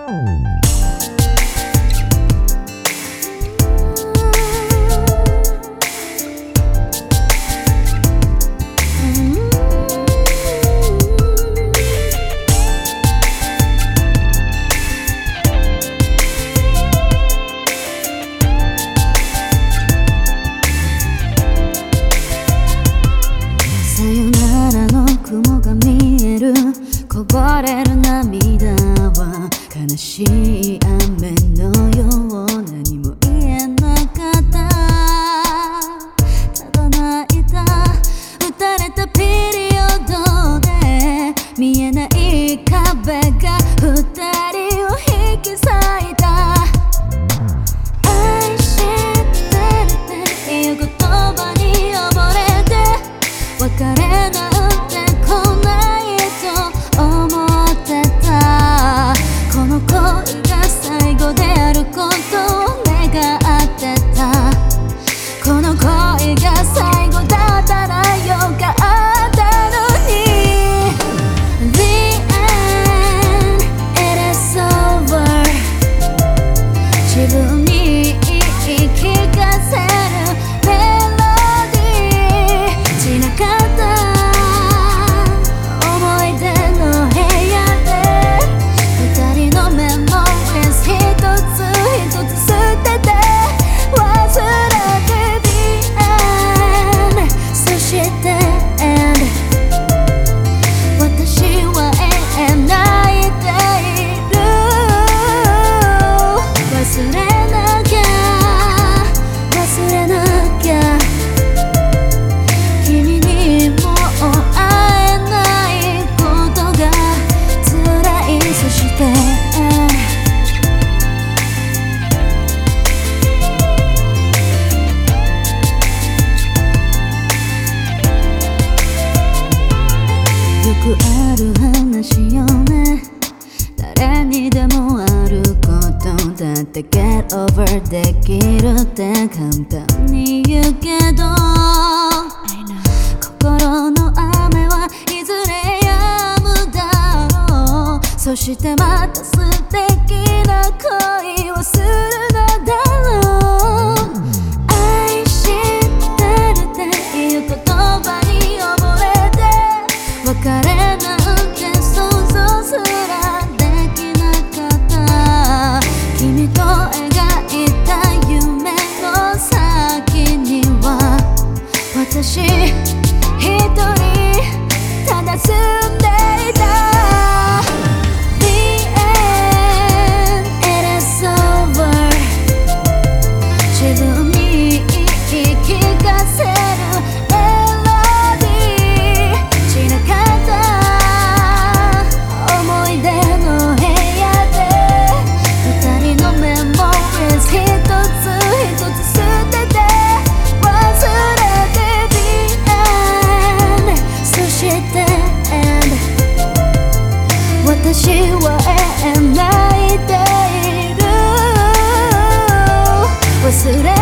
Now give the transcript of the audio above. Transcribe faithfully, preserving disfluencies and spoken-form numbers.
さよならの雲が見える、こぼれる涙は悲しい雨のよう、何も言えなかった。ただ泣いた、打たれたピリオドで見えない壁が二人を引き裂いた。愛してるっていう言葉に溺れて、別れなんて来ないと思ってた。この恋が最後であることを願ってた。この恋が最後だったらよかったのに。 The end, it is over。 自分に言い聞かせるメロディー、散らかった思い出の部屋で二人のメモリーズ一つ一つ捨てて忘れて The end。 そして end。 私は永遠泣いている。忘れなきゃ忘れなきゃ、君にもう会えないことが辛い。そしてよくある話よね。誰にでもあることだって Get over できるって簡単に言うけど、心の雨はいずれ止むだろう。そしてまた素敵な恋をするのだろう。愛してるっていう言葉に溺れて、別れなんて想像すらできなかった。君と描いた夢の先には私一人ただ住んでいた。 The end, it is over。 自分に言い聞かせるメロディー、散らかった思い出の部屋で二人のメモリーズ一つ一つ捨てて忘れて The end。 そして end。 私は永遠泣いている。忘れ